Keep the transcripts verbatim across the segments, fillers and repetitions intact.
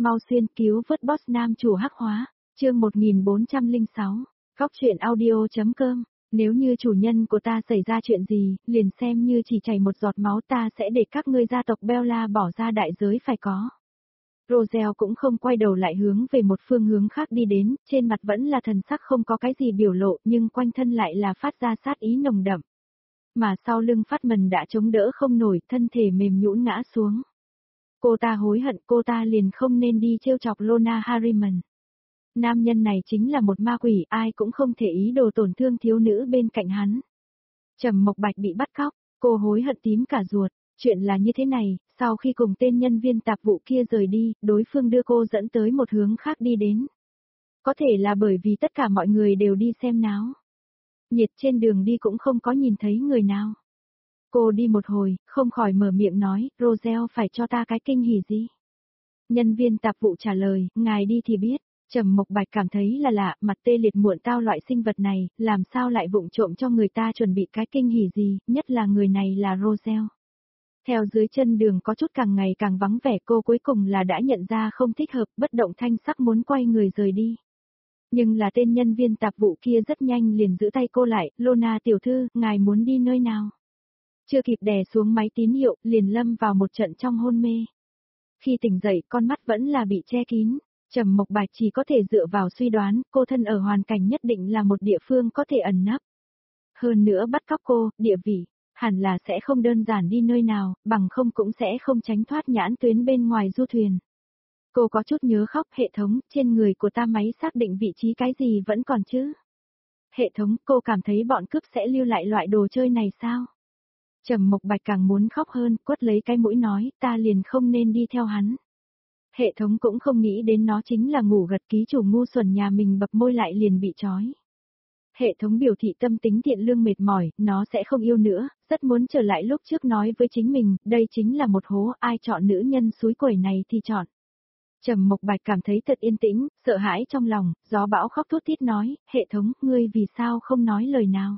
Mau xuyên cứu vớt boss nam chủ hắc hóa, chương một nghìn bốn trăm lẻ sáu, góc truyện audio.com. Nếu như chủ nhân của ta xảy ra chuyện gì, liền xem như chỉ chảy một giọt máu ta sẽ để các ngươi gia tộc Bella bỏ ra đại giới phải có. Rosel cũng không quay đầu lại hướng về một phương hướng khác đi đến, trên mặt vẫn là thần sắc không có cái gì biểu lộ nhưng quanh thân lại là phát ra sát ý nồng đậm. Mà sau lưng Phát Mần đã chống đỡ không nổi, thân thể mềm nhũn ngã xuống. Cô ta hối hận, cô ta liền không nên đi trêu chọc Lorna Harriman. Nam nhân này chính là một ma quỷ, ai cũng không thể ý đồ tổn thương thiếu nữ bên cạnh hắn. Trầm Mộc Bạch bị bắt cóc, cô hối hận tím cả ruột. Chuyện là như thế này, sau khi cùng tên nhân viên tạp vụ kia rời đi, đối phương đưa cô dẫn tới một hướng khác đi đến. Có thể là bởi vì tất cả mọi người đều đi xem náo. Nhiệt trên đường đi cũng không có nhìn thấy người nào. Cô đi một hồi, không khỏi mở miệng nói, Rosel phải cho ta cái kinh hỉ gì? Nhân viên tạp vụ trả lời, ngài đi thì biết. Trầm Mộc Bạch cảm thấy là lạ, mặt tê liệt muộn tao loại sinh vật này, làm sao lại vụng trộm cho người ta chuẩn bị cái kinh hỉ gì, nhất là người này là Rosel. Theo dưới chân đường có chút càng ngày càng vắng vẻ, cô cuối cùng là đã nhận ra không thích hợp, bất động thanh sắc muốn quay người rời đi. Nhưng là tên nhân viên tạp vụ kia rất nhanh liền giữ tay cô lại, Lorna tiểu thư, ngài muốn đi nơi nào? Chưa kịp đè xuống máy tín hiệu, liền lâm vào một trận trong hôn mê. Khi tỉnh dậy, con mắt vẫn là bị che kín. Trầm Mộc Bạch chỉ có thể dựa vào suy đoán, cô thân ở hoàn cảnh nhất định là một địa phương có thể ẩn nấp. Hơn nữa bắt cóc cô, địa vị, hẳn là sẽ không đơn giản đi nơi nào, bằng không cũng sẽ không tránh thoát nhãn tuyến bên ngoài du thuyền. Cô có chút nhớ khóc, hệ thống, trên người của ta máy xác định vị trí cái gì vẫn còn chứ? Hệ thống, cô cảm thấy bọn cướp sẽ lưu lại loại đồ chơi này sao? Trầm Mộc Bạch càng muốn khóc hơn, quất lấy cái mũi nói, ta liền không nên đi theo hắn. Hệ thống cũng không nghĩ đến nó chính là ngủ gật, ký chủ ngu xuẩn nhà mình bập môi lại liền bị trói. Hệ thống biểu thị tâm tính thiện lương mệt mỏi, nó sẽ không yêu nữa, rất muốn trở lại lúc trước nói với chính mình, đây chính là một hố, ai chọn nữ nhân suối quẩy này thì chọn. Trầm Mộc Bạch cảm thấy thật yên tĩnh, sợ hãi trong lòng, gió bão khóc thút thít nói, hệ thống, ngươi vì sao không nói lời nào?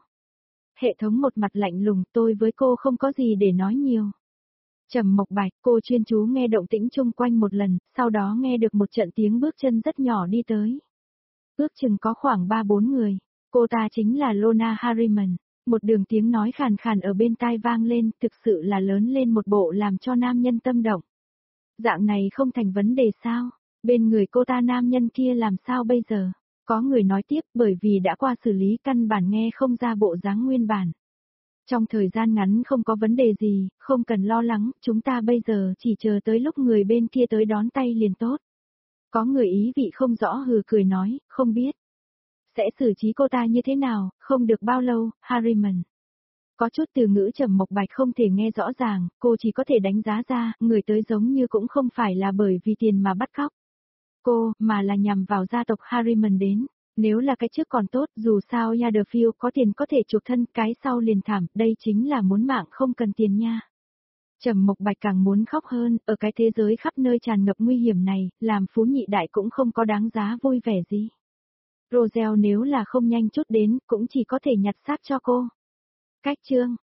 Hệ thống một mặt lạnh lùng, tôi với cô không có gì để nói nhiều. Trầm Mộc Bạch, cô chuyên chú nghe động tĩnh chung quanh một lần, sau đó nghe được một trận tiếng bước chân rất nhỏ đi tới. Ước chừng có khoảng ba bốn người, cô ta chính là Lorna Harriman, một đường tiếng nói khàn khàn ở bên tai vang lên, thực sự là lớn lên một bộ làm cho nam nhân tâm động. Dạng này không thành vấn đề sao, bên người cô ta nam nhân kia làm sao bây giờ? Có người nói tiếp, bởi vì đã qua xử lý căn bản nghe không ra bộ dáng nguyên bản. Trong thời gian ngắn không có vấn đề gì, không cần lo lắng, chúng ta bây giờ chỉ chờ tới lúc người bên kia tới đón tay liền tốt. Có người ý vị không rõ hừ cười nói, không biết. Sẽ xử trí cô ta như thế nào, không được bao lâu, Harriman. Có chút từ ngữ Trầm Mộc Bạch không thể nghe rõ ràng, cô chỉ có thể đánh giá ra, người tới giống như cũng không phải là bởi vì tiền mà bắt cóc cô, mà là nhằm vào gia tộc Harriman đến. Nếu là cái trước còn tốt, dù sao Yadderfield có tiền có thể chuộc thân, cái sau liền thảm, đây chính là muốn mạng không cần tiền nha. Trầm Mộc Bạch càng muốn khóc hơn, ở cái thế giới khắp nơi tràn ngập nguy hiểm này, làm phú nhị đại cũng không có đáng giá vui vẻ gì. Rosel nếu là không nhanh chút đến, cũng chỉ có thể nhặt xác cho cô. Cách chương